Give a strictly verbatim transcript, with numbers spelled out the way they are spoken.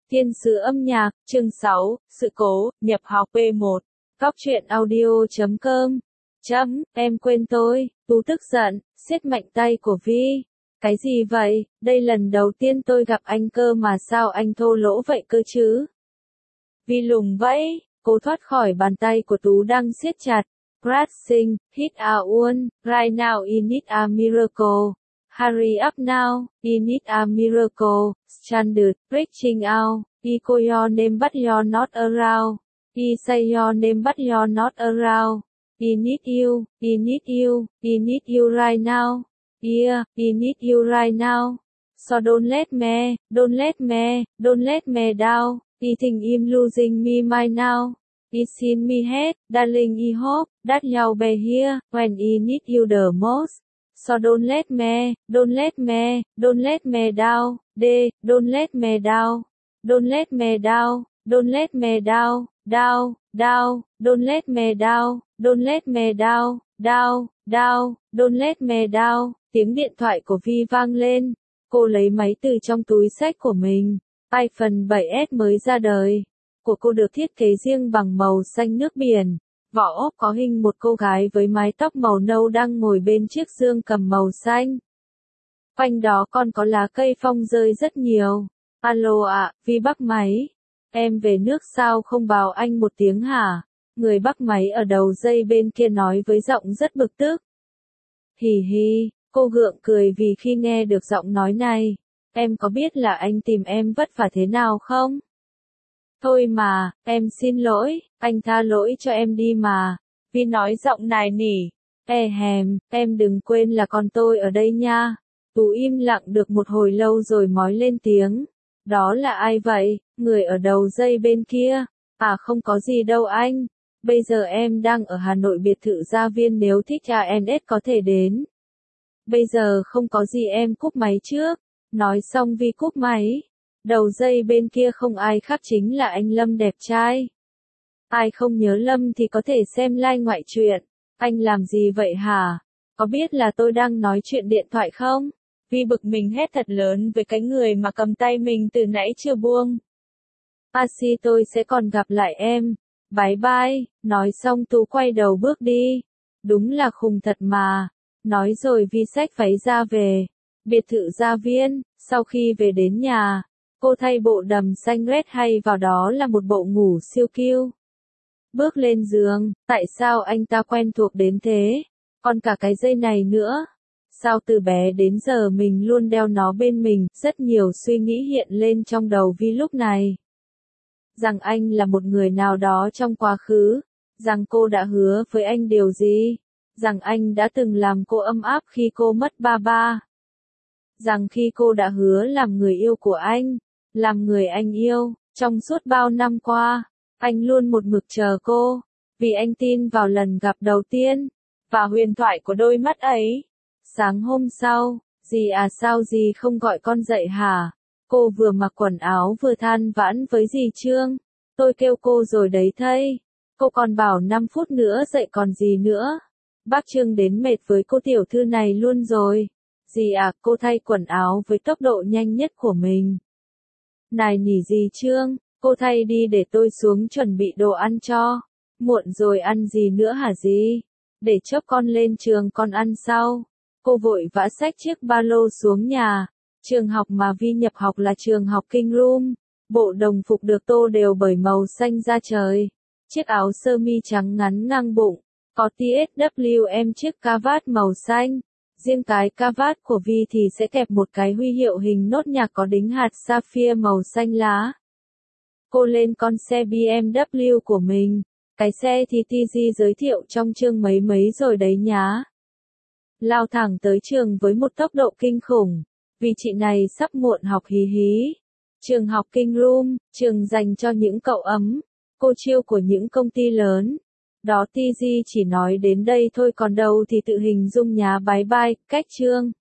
Thiên sứ âm nhạc, chương sáu, sự cố, nhập học P một. Góc truyện audio chấm com. Chấm, em quên tôi, Tú tức giận, siết mạnh tay của Vi. Cái gì vậy, đây lần đầu tiên tôi gặp anh cơ mà sao anh thô lỗ vậy cơ chứ? Vi lùng vẫy, cố thoát khỏi bàn tay của Tú đang siết chặt. Brad sing, hit a one, right now I need a miracle. Hurry up now, I need a miracle. Standard, breaking out. I call your name but you're not around. I say your name but you're not around. I need you, I need you, I need you right now. Yeah, I need you right now. So don't let me, don't let me, don't let me down. I think I'm losing me mind now. It's in me head, darling, I hope that you'll be here when I need you the most. So don't let me, don't let me, don't let me down. D, don't let me down. Don't let me down, don't let me down, down, down, don't let me down, don't let me down, down, down, don't let me down. Tiếng điện thoại của Vi vang lên. Cô lấy máy từ trong túi xách của mình. iPhone bảy S mới ra đời. Của cô được thiết kế riêng bằng màu xanh nước biển. Vỏ ốp có hình một cô gái với mái tóc màu nâu đang ngồi bên chiếc giường cầm màu xanh. Quanh đó còn có lá cây phong rơi rất nhiều. Alo ạ, à, Vi bắt máy. Em về nước sao không báo anh một tiếng hả? Người bắt máy ở đầu dây bên kia nói với giọng rất bực tức. Hì hì, cô gượng cười vì khi nghe được giọng nói này. Em có biết là anh tìm em vất vả thế nào không? Thôi mà, em xin lỗi, anh tha lỗi cho em đi mà. Vi nói giọng nài nỉ. E hèm, em đừng quên là con tôi ở đây nha. Tú im lặng được một hồi lâu rồi mói lên tiếng. Đó là ai vậy, người ở đầu dây bên kia? À không có gì đâu anh. Bây giờ em đang ở Hà Nội biệt thự gia viên, nếu thích a en ét có thể đến. Bây giờ không có gì em cúp máy trước. Nói xong Vi cúp máy. Đầu dây bên kia không ai khác chính là anh Lâm đẹp trai. Ai không nhớ Lâm thì có thể xem like ngoại truyện. Anh làm gì vậy hả? Có biết là tôi đang nói chuyện điện thoại không? Vi bực mình hét thật lớn với cái người mà cầm tay mình từ nãy chưa buông. Asi tôi sẽ còn gặp lại em. Bye bye. Nói xong Tú quay đầu bước đi. Đúng là khùng thật mà. Nói rồi Vi xách váy ra về. Biệt thự gia viên. Sau khi về đến nhà, cô thay bộ đầm xanh red hay vào đó là một bộ ngủ siêu cute. Bước lên giường, tại sao anh ta quen thuộc đến thế? Còn cả cái dây này nữa. Sao từ bé đến giờ mình luôn đeo nó bên mình? Rất nhiều suy nghĩ hiện lên trong đầu Vi lúc này. Rằng anh là một người nào đó trong quá khứ. Rằng cô đã hứa với anh điều gì. Rằng anh đã từng làm cô ấm áp khi cô mất ba ba. Rằng khi cô đã hứa làm người yêu của anh. Làm người anh yêu. Trong suốt bao năm qua, anh luôn một mực chờ cô. Vì anh tin vào lần gặp đầu tiên. Và huyền thoại của đôi mắt ấy. Sáng hôm sau, dì à sao dì không gọi con dậy hả? Cô vừa mặc quần áo vừa than vãn với dì Trương. Tôi kêu cô rồi đấy thây. Cô còn bảo năm phút nữa dậy còn gì nữa. Bác Trương đến mệt với cô tiểu thư này luôn rồi. Dì à, cô thay quần áo với tốc độ nhanh nhất của mình. Này nỉ dì Trương, cô thay đi để tôi xuống chuẩn bị đồ ăn cho. Muộn rồi ăn gì nữa hả dì? Để chốc con lên trường con ăn sau. Cô vội vã xách chiếc ba lô xuống nhà. Trường học mà Vi nhập học là trường học King Room. Bộ đồng phục được tô đều bởi màu xanh da trời. Chiếc áo sơ mi trắng ngắn ngang bụng. Có tê ét vê em chiếc cà vạt màu xanh. Riêng cái cà vạt của Vi thì sẽ kẹp một cái huy hiệu hình nốt nhạc có đính hạt sapphire màu xanh lá. Cô lên con xe bê em vê của mình. Cái xe thì tê giê giới thiệu trong chương mấy mấy rồi đấy nhá. Lao thẳng tới trường với một tốc độ kinh khủng. Vì chị này sắp muộn học hí hí. Trường học King Room, trường dành cho những cậu ấm. Cô chiêu của những công ty lớn. Đó tê giê chỉ nói đến đây thôi còn đâu thì tự hình dung nhá bye bye, cách chương.